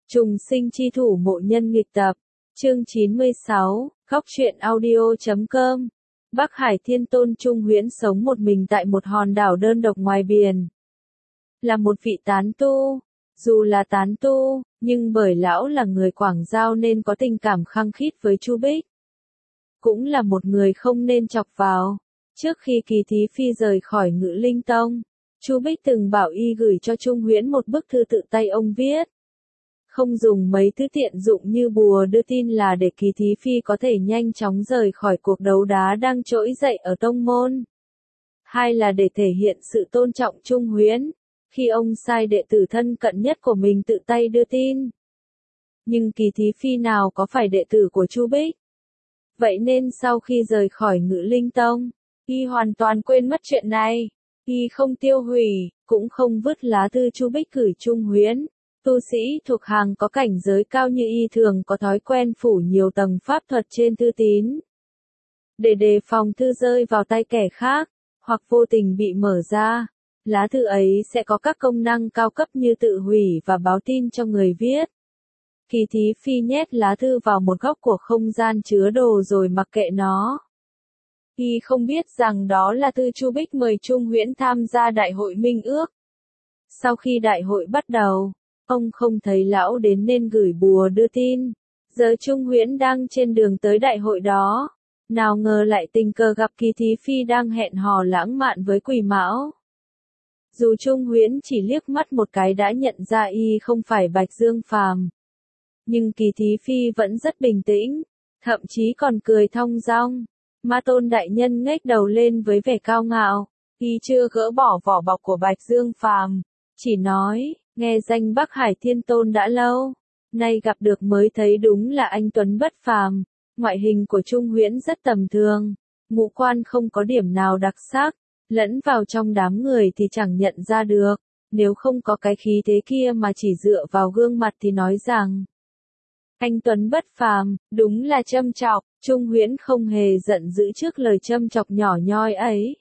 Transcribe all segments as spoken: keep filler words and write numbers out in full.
Trùng sinh chi thủ mộ nhân nghịch tập, chương chín mươi sáu, góc truyện audio chấm com. Bắc Hải Thiên Tôn Trung Huyễn sống một mình tại một hòn đảo đơn độc ngoài biển. Là một vị tán tu, dù là tán tu, nhưng bởi lão là người Quảng Giao nên có tình cảm khăng khít với Chu Bích. Cũng là một người không nên chọc vào. Trước khi Kỳ Thí Phi rời khỏi Ngự Linh Tông, Chu Bích từng bảo y gửi cho Trung Huyễn một bức thư tự tay ông viết. Không dùng mấy thứ tiện dụng như bùa đưa tin là để Kỳ Thí Phi có thể nhanh chóng rời khỏi cuộc đấu đá đang trỗi dậy ở tông môn. Hai là để thể hiện sự tôn trọng Trung Huyễn, khi ông sai đệ tử thân cận nhất của mình tự tay đưa tin. Nhưng Kỳ Thí Phi nào có phải đệ tử của Chu Bích. Vậy nên sau khi rời khỏi Ngự Linh Tông, y hoàn toàn quên mất chuyện này. Y không tiêu hủy, cũng không vứt lá thư Chu Bích gửi Trung Huyễn. Tu sĩ thuộc hàng có cảnh giới cao như y thường có thói quen phủ nhiều tầng pháp thuật trên thư tín, để đề phòng thư rơi vào tay kẻ khác, hoặc vô tình bị mở ra. Lá thư ấy sẽ có các công năng cao cấp như tự hủy và báo tin cho người viết. Kỳ Thí Phi nhét lá thư vào một góc của không gian chứa đồ rồi mặc kệ nó. Y không biết rằng đó là thư Chu Bích mời Trung Huyễn tham gia đại hội minh ước. Sau khi đại hội bắt đầu, ông không thấy lão đến nên gửi bùa đưa tin. Giờ Trung Huyễn đang trên đường tới đại hội đó. Nào ngờ lại tình cờ gặp Kỳ Thí Phi đang hẹn hò lãng mạn với Quỷ Mão. Dù Trung Huyễn chỉ liếc mắt một cái đã nhận ra y không phải Bạch Dương Phàm, nhưng Kỳ Thí Phi vẫn rất bình tĩnh, thậm chí còn cười thong dong. Ma Tôn đại nhân ngếch đầu lên với vẻ cao ngạo, y chưa gỡ bỏ vỏ bọc của Bạch Dương Phàm, chỉ nói, nghe danh Bắc Hải Thiên Tôn đã lâu, nay gặp được mới thấy đúng là anh tuấn bất phàm. Ngoại hình của Trung Huyễn rất tầm thường, ngũ quan không có điểm nào đặc sắc, lẫn vào trong đám người thì chẳng nhận ra được, nếu không có cái khí thế kia mà chỉ dựa vào gương mặt thì nói rằng anh tuấn bất phàm, đúng là châm chọc. Trung Huyễn không hề giận dữ trước lời châm chọc nhỏ nhoi ấy.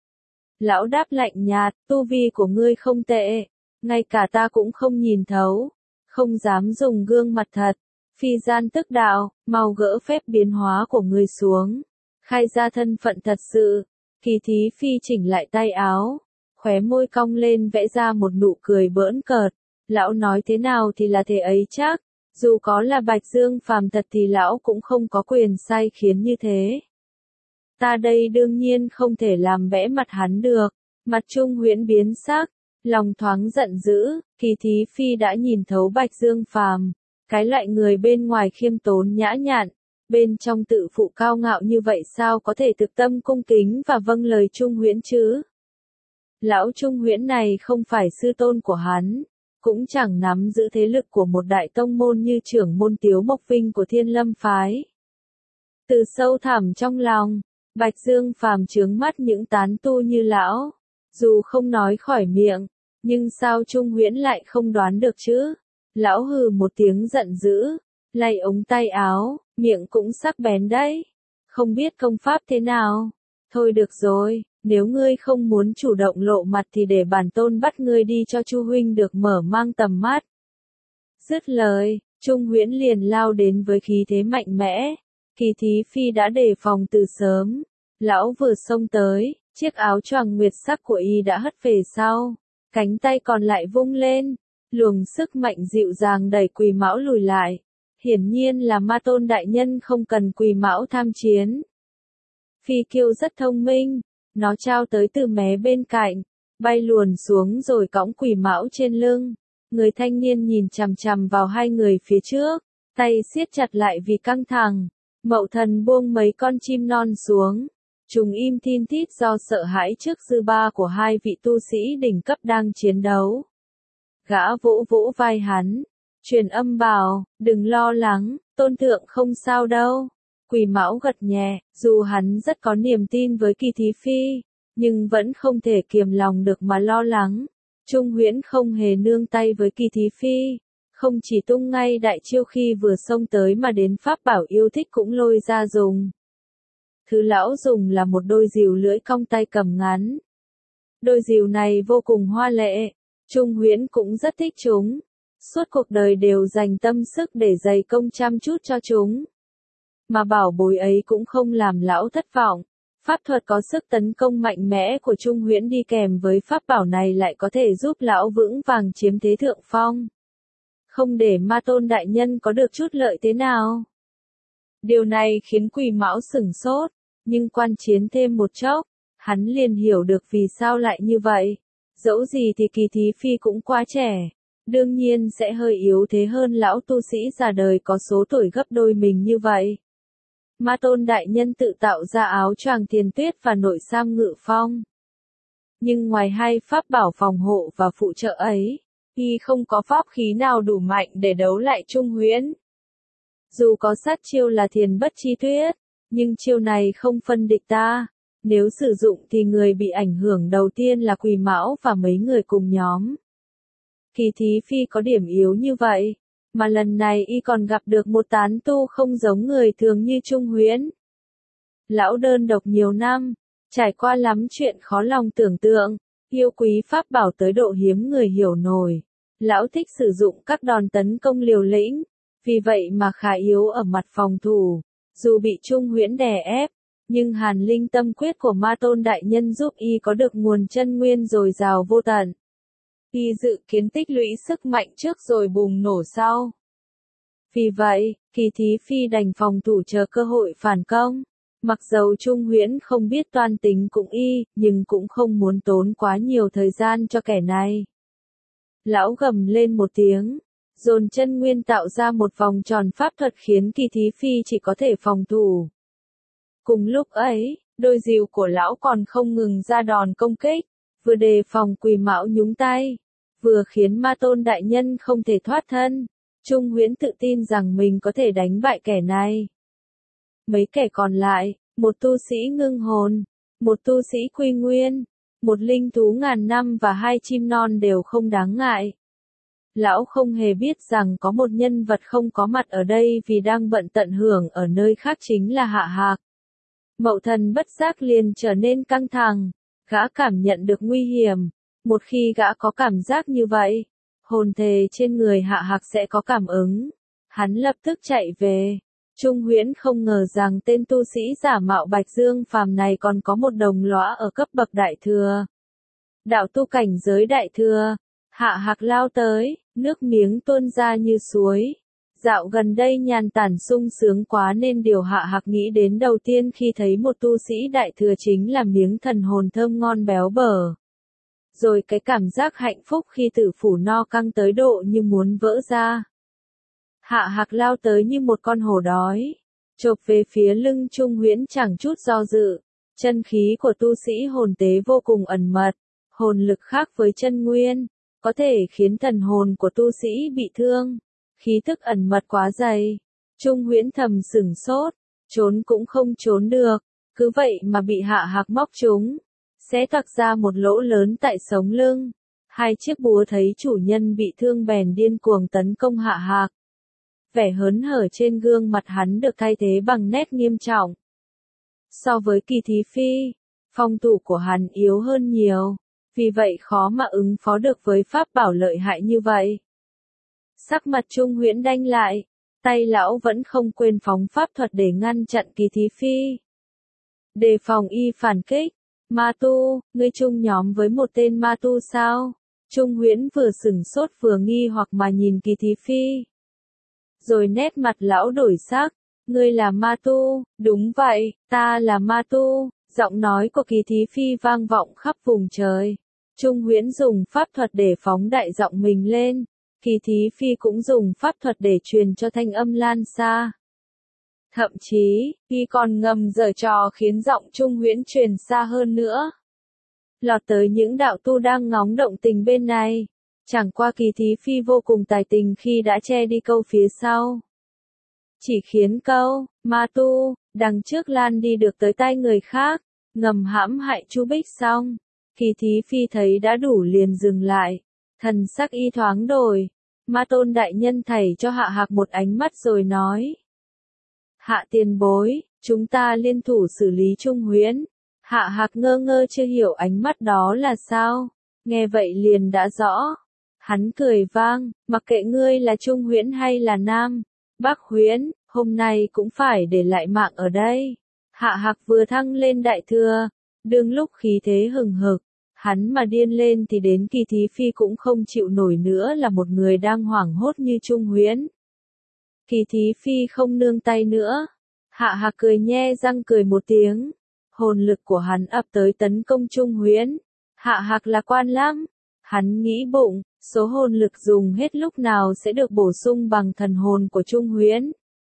Lão đáp lạnh nhạt, tu vi của ngươi không tệ, ngay cả ta cũng không nhìn thấu, không dám dùng gương mặt thật. Phi gian tức đạo, mau gỡ phép biến hóa của ngươi xuống, khai ra thân phận thật sự. Kỳ Thí Phi chỉnh lại tay áo, khóe môi cong lên vẽ ra một nụ cười bỡn cợt. Lão nói thế nào thì là thế ấy chắc, dù có là Bạch Dương Phàm thật thì lão cũng không có quyền sai khiến như thế. Ta đây đương nhiên không thể làm bẽ mặt hắn được. Mặt Trung Huyễn biến sắc, lòng thoáng giận dữ. Kỳ Thí Phi đã nhìn thấu Bạch Dương Phàm, cái loại người bên ngoài khiêm tốn nhã nhặn, bên trong tự phụ cao ngạo như vậy sao có thể thực tâm cung kính và vâng lời Trung Huyễn chứ? Lão Trung Huyễn này không phải sư tôn của hắn, cũng chẳng nắm giữ thế lực của một đại tông môn như trưởng môn Tiếu Mộc Vinh của Thiên Lâm phái. Từ sâu thẳm trong lòng, Bạch Dương Phàm chướng mắt những tán tu như lão, dù không nói khỏi miệng, nhưng sao Trung Huyễn lại không đoán được chứ? Lão hừ một tiếng giận dữ, lay ống tay áo, miệng cũng sắc bén đấy. Không biết công pháp thế nào? Thôi được rồi, nếu ngươi không muốn chủ động lộ mặt thì để bản tôn bắt ngươi đi cho Chu huynh được mở mang tầm mắt. Dứt lời, Trung Huyễn liền lao đến với khí thế mạnh mẽ. Kỳ Thí Phi đã đề phòng từ sớm. Lão vừa xông tới, chiếc áo choàng nguyệt sắc của y đã hất về sau, cánh tay còn lại vung lên. Luồng sức mạnh dịu dàng đẩy Quỷ Mão lùi lại. Hiển nhiên là Ma Tôn đại nhân không cần Quỷ Mão tham chiến. Phi Kiêu rất thông minh, nó trao tới từ mé bên cạnh, bay luồn xuống rồi cõng Quỷ Mão trên lưng. Người thanh niên nhìn chằm chằm vào hai người phía trước, tay siết chặt lại vì căng thẳng. Mậu Thần buông mấy con chim non xuống, chúng im thin thít do sợ hãi trước dư ba của hai vị tu sĩ đỉnh cấp đang chiến đấu. Gã vỗ vỗ vai hắn, truyền âm bảo, đừng lo lắng, tôn thượng không sao đâu. Quỷ Mão gật nhẹ, dù hắn rất có niềm tin với Kỳ Thí Phi, nhưng vẫn không thể kiềm lòng được mà lo lắng. Trung Huyễn không hề nương tay với Kỳ Thí Phi, không chỉ tung ngay đại chiêu khi vừa xông tới mà đến pháp bảo yêu thích cũng lôi ra dùng. Thứ lão dùng là một đôi rìu lưỡi cong tay cầm ngắn. Đôi rìu này vô cùng hoa lệ. Trung Huyễn cũng rất thích chúng. suốt cuộc đời đều dành tâm sức để dày công chăm chút cho chúng. Mà bảo bối ấy cũng không làm lão thất vọng. Pháp thuật có sức tấn công mạnh mẽ của Trung Huyễn đi kèm với pháp bảo này lại có thể giúp lão vững vàng chiếm thế thượng phong. Không để Ma Tôn đại nhân có được chút lợi thế nào. Điều này khiến Quỳ Mão sửng sốt, nhưng quan chiến thêm một chốc, hắn liền hiểu được vì sao lại như vậy. Dẫu gì thì Kỳ Thí Phi cũng quá trẻ, đương nhiên sẽ hơi yếu thế hơn lão tu sĩ già đời có số tuổi gấp đôi mình như vậy. Ma Tôn đại nhân tự tạo ra áo choàng thiền tuyết và nội sam ngự phong. Nhưng ngoài hai pháp bảo phòng hộ và phụ trợ ấy, y không có pháp khí nào đủ mạnh để đấu lại Trung Huyễn. Dù có sát chiêu là thiền bất chi tuyết, nhưng chiêu này không phân địch ta. Nếu sử dụng thì người bị ảnh hưởng đầu tiên là Quỳ Mão và mấy người cùng nhóm. Kỳ Thí Phi có điểm yếu như vậy, mà lần này y còn gặp được một tán tu không giống người thường như Trung Huyễn. Lão đơn độc nhiều năm, trải qua lắm chuyện khó lòng tưởng tượng, yêu quý pháp bảo tới độ hiếm người hiểu nổi. Lão thích sử dụng các đòn tấn công liều lĩnh, vì vậy mà khá yếu ở mặt phòng thủ. Dù bị Trung Huyễn đè ép, nhưng Hàn Linh tâm quyết của Ma Tôn đại nhân giúp y có được nguồn chân nguyên dồi dào vô tận. Y dự kiến tích lũy sức mạnh trước rồi bùng nổ sau. Vì vậy, Kỳ Thí Phi đành phòng thủ chờ cơ hội phản công. Mặc dầu Trung Huyễn không biết toan tính cũng y, nhưng cũng không muốn tốn quá nhiều thời gian cho kẻ này. Lão gầm lên một tiếng, dồn chân nguyên tạo ra một vòng tròn pháp thuật khiến Kỳ Thí Phi chỉ có thể phòng thủ. Cùng lúc ấy, đôi dìu của lão còn không ngừng ra đòn công kích, vừa đề phòng Quỳ Mão nhúng tay, vừa khiến Ma Tôn đại nhân không thể thoát thân. Trung Huyễn tự tin rằng mình có thể đánh bại kẻ này. Mấy kẻ còn lại, một tu sĩ ngưng hồn, một tu sĩ quy nguyên, một linh thú ngàn năm và hai chim non đều không đáng ngại. Lão không hề biết rằng có một nhân vật không có mặt ở đây vì đang bận tận hưởng ở nơi khác chính là Hạ Hạc. Mậu Thần bất giác liền trở nên căng thẳng, gã cảm nhận được nguy hiểm. Một khi gã có cảm giác như vậy, hồn thể trên người Hạ Hạc sẽ có cảm ứng. Hắn lập tức chạy về. Trung Huyễn không ngờ rằng tên tu sĩ giả mạo Bạch Dương Phàm này còn có một đồng lõa ở cấp bậc đại thừa. Đạo tu cảnh giới đại thừa. Hạ Hạc lao tới, nước miếng tuôn ra như suối. Dạo gần đây nhàn tản sung sướng quá nên điều Hạ Hạc nghĩ đến đầu tiên khi thấy một tu sĩ đại thừa chính là miếng thần hồn thơm ngon béo bở. Rồi cái cảm giác hạnh phúc khi tử phủ no căng tới độ như muốn vỡ ra. Hạ Hạc lao tới như một con hổ đói, chộp về phía lưng Trung Huyễn chẳng chút do dự. Chân khí của tu sĩ hồn tế vô cùng ẩn mật, hồn lực khác với chân nguyên, có thể khiến thần hồn của tu sĩ bị thương. Khí thức ẩn mật quá dày, Trung Huyễn thầm sửng sốt, trốn cũng không trốn được, cứ vậy mà bị Hạ Hạc móc trúng, xé toạc ra một lỗ lớn tại sống lưng. Hai chiếc búa thấy chủ nhân bị thương bèn điên cuồng tấn công Hạ Hạc. Vẻ hớn hở trên gương mặt hắn được thay thế bằng nét nghiêm trọng. So với Kỳ Thí Phi, phòng thủ của hắn yếu hơn nhiều, vì vậy khó mà ứng phó được với pháp bảo lợi hại như vậy. Sắc mặt Trung Huyễn đanh lại, tay lão vẫn không quên phóng pháp thuật để ngăn chặn Kỳ Thí Phi. Đề phòng y phản kích. Ma tu, ngươi chung nhóm với một tên ma tu sao? Trung Huyễn vừa sửng sốt vừa nghi hoặc mà nhìn Kỳ Thí Phi. Rồi nét mặt lão đổi sắc, ngươi là ma tu, đúng vậy, ta là ma tu, giọng nói của Kỳ Thí Phi vang vọng khắp vùng trời. Trung Huyễn dùng pháp thuật để phóng đại giọng mình lên, Kỳ Thí Phi cũng dùng pháp thuật để truyền cho thanh âm lan xa. Thậm chí, y còn ngầm giở trò khiến giọng Trung Huyễn truyền xa hơn nữa. Lọt tới những đạo tu đang ngóng động tình bên này. Chẳng qua Kỳ Thí Phi vô cùng tài tình khi đã che đi câu phía sau. Chỉ khiến câu, ma tu, đằng trước lan đi được tới tai người khác, ngầm hãm hại Chu Bích xong. Kỳ Thí Phi thấy đã đủ liền dừng lại. Thần sắc y thoáng đổi. Ma Tôn đại nhân thảy cho Hạ Hạc một ánh mắt rồi nói. Hạ tiền bối, chúng ta liên thủ xử lý Trung Huyễn. Hạ Hạc ngơ ngơ chưa hiểu ánh mắt đó là sao. Nghe vậy liền đã rõ. Hắn cười vang, mặc kệ ngươi là Trung Huyễn hay là Nam, Bắc Huyễn, hôm nay cũng phải để lại mạng ở đây. Hạ Hạc vừa thăng lên đại thừa, đương lúc khí thế hừng hực, hắn mà điên lên thì đến Kỳ Thí Phi cũng không chịu nổi nữa là một người đang hoảng hốt như Trung Huyễn. Kỳ Thí Phi không nương tay nữa. Hạ Hạc cười nhe răng cười một tiếng. Hồn lực của hắn ập tới tấn công Trung Huyễn. Hạ Hạc là quan lắm. Hắn nghĩ bụng, số hồn lực dùng hết lúc nào sẽ được bổ sung bằng thần hồn của Trung Huyễn.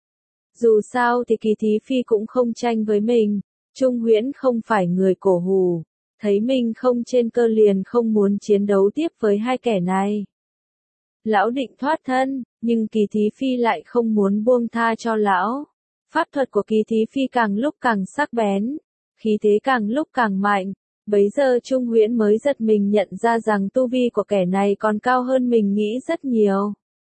Dù sao thì Kỳ Thí Phi cũng không tranh với mình. Trung Huyễn không phải người cổ hủ. Thấy mình không trên cơ liền không muốn chiến đấu tiếp với hai kẻ này. Lão định thoát thân, nhưng Kỳ Thí Phi lại không muốn buông tha cho lão. Pháp thuật của Kỳ Thí Phi càng lúc càng sắc bén, khí thế càng lúc càng mạnh. Bấy giờ Trung Huyễn mới giật mình nhận ra rằng tu vi của kẻ này còn cao hơn mình nghĩ rất nhiều.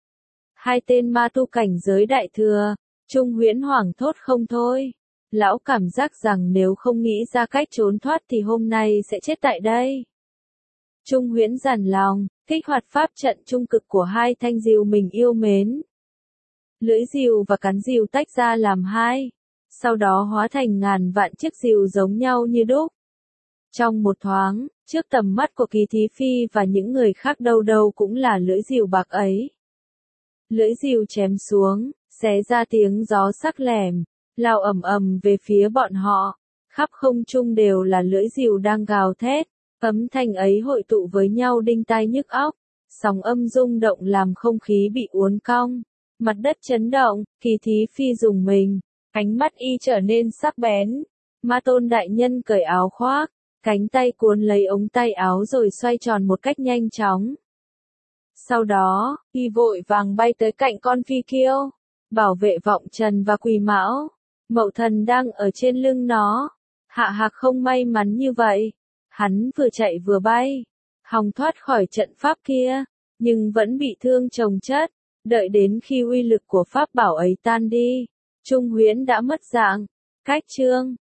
Hai tên ma tu cảnh giới đại thừa, Trung Huyễn hoảng thốt không thôi. Lão cảm giác rằng nếu không nghĩ ra cách trốn thoát thì hôm nay sẽ chết tại đây. Trung Huyễn dằn lòng, kích hoạt pháp trận trung cực của hai thanh diều mình yêu mến. Lưỡi diều và cán diều tách ra làm hai, sau đó hóa thành ngàn vạn chiếc diều giống nhau như đúc. Trong một thoáng, trước tầm mắt của Kỳ Thí Phi và những người khác đâu đâu cũng là lưỡi diều bạc ấy. Lưỡi diều chém xuống, xé ra tiếng gió sắc lẻm, lao ầm ầm về phía bọn họ. Khắp không trung đều là lưỡi diều đang gào thét, âm thanh ấy hội tụ với nhau đinh tai nhức óc, sóng âm rung động làm không khí bị uốn cong, mặt đất chấn động. Kỳ Thí Phi dùng mình, ánh mắt y trở nên sắc bén. Ma Tôn đại nhân cởi áo khoác, cánh tay cuốn lấy ống tay áo rồi xoay tròn một cách nhanh chóng. Sau đó, y vội vàng bay tới cạnh con phi kiêu, bảo vệ Vọng Trần và Quỳ Mão. Mậu Thần đang ở trên lưng nó. Hạ Hạc không may mắn như vậy. Hắn vừa chạy vừa bay, hòng thoát khỏi trận pháp kia, nhưng vẫn bị thương chồng chất. Đợi đến khi uy lực của pháp bảo ấy tan đi, Trung Huyễn đã mất dạng. Cách chương